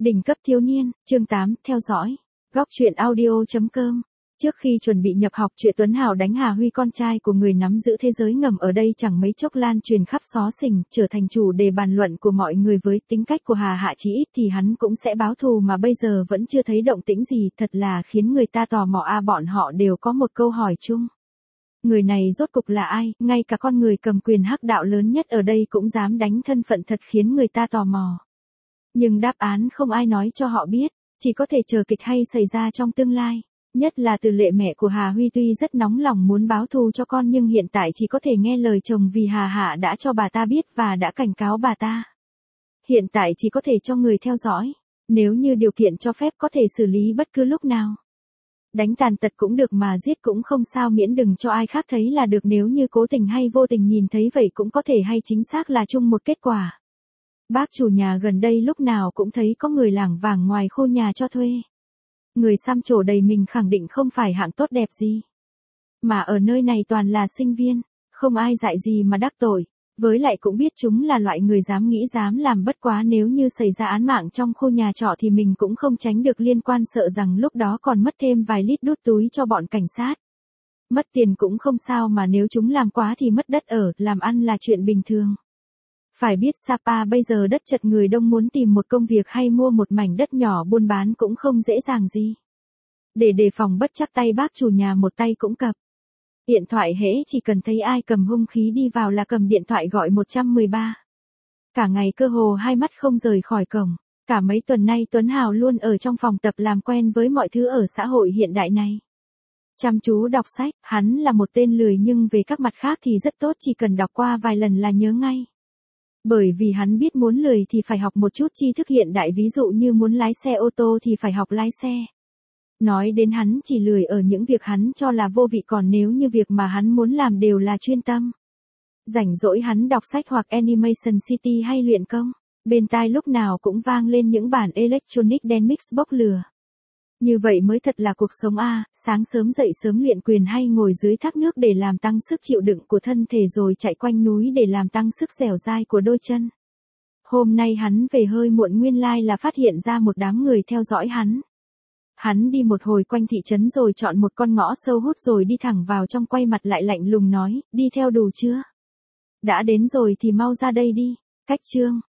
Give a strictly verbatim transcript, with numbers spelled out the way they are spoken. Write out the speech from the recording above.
Đỉnh cấp thiếu niên, chương tám, theo dõi. Góc truyện audio chấm com. Trước khi chuẩn bị nhập học, chuyện Tuấn Hào đánh Hà Huy con trai của người nắm giữ thế giới ngầm ở đây chẳng mấy chốc lan truyền khắp xó xỉnh, trở thành chủ đề bàn luận của mọi người. Với tính cách của Hà Hạ, chỉ ít thì hắn cũng sẽ báo thù, mà bây giờ vẫn chưa thấy động tĩnh gì, thật là khiến người ta tò mò. A à, bọn họ đều có một câu hỏi chung. Người này rốt cục là ai? Ngay cả con người cầm quyền hắc đạo lớn nhất ở đây cũng dám đánh thân phận, thật khiến người ta tò mò. Nhưng đáp án không ai nói cho họ biết, chỉ có thể chờ kịch hay xảy ra trong tương lai. Nhất là Từ Lệ, mẹ của Hà Huy, tuy rất nóng lòng muốn báo thù cho con nhưng hiện tại chỉ có thể nghe lời chồng, vì Hà Hạ đã cho bà ta biết và đã cảnh cáo bà ta. Hiện tại chỉ có thể cho người theo dõi, nếu như điều kiện cho phép có thể xử lý bất cứ lúc nào. Đánh tàn tật cũng được mà giết cũng không sao, miễn đừng cho ai khác thấy là được. Nếu như cố tình hay vô tình nhìn thấy vậy cũng có thể hay chính xác là chung một kết quả. Bác chủ nhà gần đây lúc nào cũng thấy có người lảng vảng ngoài khu nhà cho thuê. Người xăm trổ đầy mình, khẳng định không phải hạng tốt đẹp gì. Mà ở nơi này toàn là sinh viên, không ai dạy gì mà đắc tội. Với lại cũng biết chúng là loại người dám nghĩ dám làm, bất quá nếu như xảy ra án mạng trong khu nhà trọ thì mình cũng không tránh được liên quan, sợ rằng lúc đó còn mất thêm vài lít đút túi cho bọn cảnh sát. Mất tiền cũng không sao, mà nếu chúng làm quá thì mất đất ở, làm ăn là chuyện bình thường. Phải biết Sapa bây giờ đất chật người đông, muốn tìm một công việc hay mua một mảnh đất nhỏ buôn bán cũng không dễ dàng gì. Để đề phòng bất trắc, tay bác chủ nhà một tay cũng cặp điện thoại, hễ chỉ cần thấy ai cầm hung khí đi vào là cầm điện thoại gọi một một ba. Cả ngày cơ hồ hai mắt không rời khỏi cổng. Cả mấy tuần nay Tuấn Hào luôn ở trong phòng tập làm quen với mọi thứ ở xã hội hiện đại này. Chăm chú đọc sách, hắn là một tên lười nhưng về các mặt khác thì rất tốt, chỉ cần đọc qua vài lần là nhớ ngay. Bởi vì hắn biết muốn lười thì phải học một chút tri thức hiện đại, ví dụ như muốn lái xe ô tô thì phải học lái xe. Nói đến hắn chỉ lười ở những việc hắn cho là vô vị, còn nếu như việc mà hắn muốn làm đều là chuyên tâm. Rảnh rỗi hắn đọc sách hoặc Animation City hay luyện công. Bên tai lúc nào cũng vang lên những bản electronic dance mix bốc lửa. Như vậy mới thật là cuộc sống a, à, sáng sớm dậy sớm luyện quyền hay ngồi dưới thác nước để làm tăng sức chịu đựng của thân thể, rồi chạy quanh núi để làm tăng sức dẻo dai của đôi chân. Hôm nay hắn về hơi muộn, nguyên lai là phát hiện ra một đám người theo dõi hắn. Hắn đi một hồi quanh thị trấn rồi chọn một con ngõ sâu hút rồi đi thẳng vào trong, quay mặt lại lạnh lùng nói, đi theo đủ chưa? Đã đến rồi thì mau ra đây đi. Cách chương